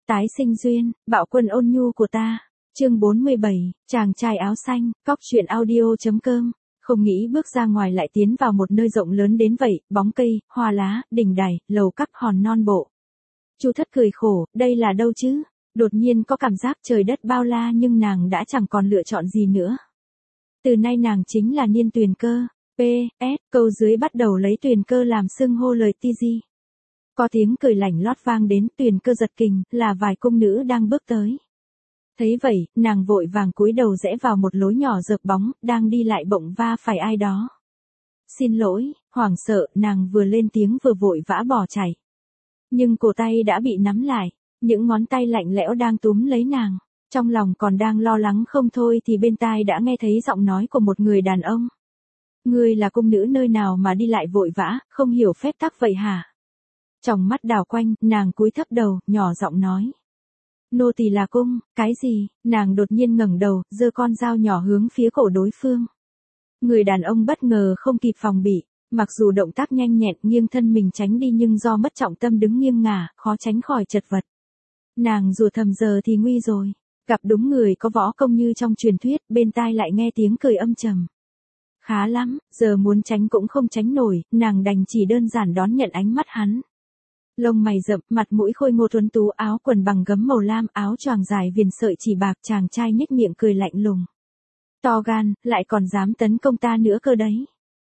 Tái sinh duyên, bạo quân ôn nhu của ta. Chương 47, chàng trai áo xanh, cóc truyện audio.com. Không nghĩ bước ra ngoài lại tiến vào một nơi rộng lớn đến vậy, bóng cây, hoa lá, đình đài, lầu các hòn non bộ. Chu Thất cười khổ, đây là đâu chứ? Đột nhiên có cảm giác trời đất bao la nhưng nàng đã chẳng còn lựa chọn gì nữa. Từ nay nàng chính là Niên Tuyền Cơ. P.S. Câu dưới bắt đầu lấy Tuyền Cơ làm xưng hô lời ti di. Có tiếng cười lảnh lót vang đến, Tuyền Cơ giật kình, là vài cung nữ đang bước tới. Thấy vậy, nàng vội vàng cúi đầu rẽ vào một lối nhỏ rợp bóng, đang đi lại bỗng va phải ai đó. Xin lỗi, hoảng sợ, nàng vừa lên tiếng vừa vội vã bỏ chạy. Nhưng cổ tay đã bị nắm lại, những ngón tay lạnh lẽo đang túm lấy nàng. Trong lòng còn đang lo lắng không thôi thì bên tai đã nghe thấy giọng nói của một người đàn ông. Ngươi là cung nữ nơi nào mà đi lại vội vã, không hiểu phép tắc vậy hả? Tròng mắt đảo quanh, nàng cúi thấp đầu, nhỏ giọng nói. Nô tỳ là cung, cái gì? Nàng đột nhiên ngẩng đầu, giơ con dao nhỏ hướng phía cổ đối phương. Người đàn ông bất ngờ không kịp phòng bị, mặc dù động tác nhanh nhẹn nghiêng thân mình tránh đi nhưng do mất trọng tâm đứng nghiêng ngả, khó tránh khỏi chật vật. Nàng rủa thầm giờ thì nguy rồi, gặp đúng người có võ công như trong truyền thuyết, bên tai lại nghe tiếng cười âm trầm. Khá lắm, giờ muốn tránh cũng không tránh nổi, nàng đành chỉ đơn giản đón nhận ánh mắt hắn. Lông mày rậm, mặt mũi khôi ngô tuấn tú, áo quần bằng gấm màu lam, áo choàng dài viền sợi chỉ bạc, chàng trai nhếch miệng cười lạnh lùng. To gan, lại còn dám tấn công ta nữa cơ đấy.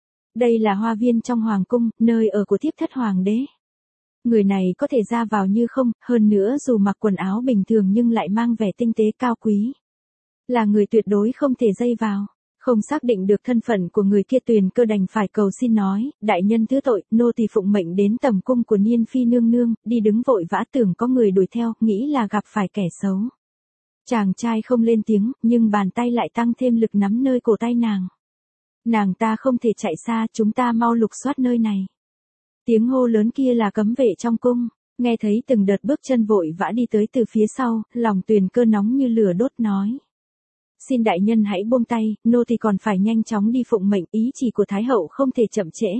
Đây là hoa viên trong hoàng cung, nơi ở của thiếp thất hoàng đế. Người này có thể ra vào như không, hơn nữa dù mặc quần áo bình thường nhưng lại mang vẻ tinh tế cao quý. Là người tuyệt đối không thể dây vào. Không xác định được thân phận của người kia, Tuyền Cơ đành phải cầu xin nói, đại nhân thứ tội, nô tỳ phụng mệnh đến tầm cung của Niên phi nương nương, đi đứng vội vã tưởng có người đuổi theo, nghĩ là gặp phải kẻ xấu. Chàng trai không lên tiếng, nhưng bàn tay lại tăng thêm lực nắm nơi cổ tay nàng. Nàng ta không thể chạy xa, chúng ta mau lục soát nơi này. Tiếng hô lớn kia là cấm vệ trong cung, nghe thấy từng đợt bước chân vội vã đi tới từ phía sau, lòng Tuyền Cơ nóng như lửa đốt nói. Xin đại nhân hãy buông tay, nô tỳ còn phải nhanh chóng đi phụng mệnh, ý chỉ của Thái hậu không thể chậm trễ.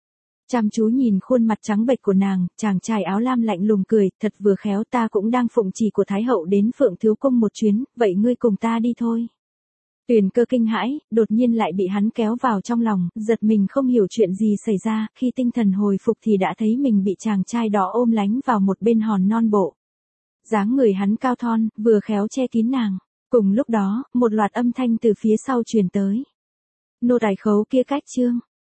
Chăm chú nhìn khuôn mặt trắng bệch của nàng, chàng trai áo lam lạnh lùng cười, thật vừa khéo, ta cũng đang phụng chỉ của Thái hậu đến Phượng Thiếu Cung một chuyến, vậy ngươi cùng ta đi thôi. Tuyền Cơ kinh hãi, đột nhiên lại bị hắn kéo vào trong lòng, giật mình không hiểu chuyện gì xảy ra, khi tinh thần hồi phục thì đã thấy mình bị chàng trai đó ôm lánh vào một bên hòn non bộ. Dáng người hắn cao thon, vừa khéo che kín nàng. Cùng lúc đó, một loạt âm thanh từ phía sau truyền tới. Nô tài khấu kia cách trương,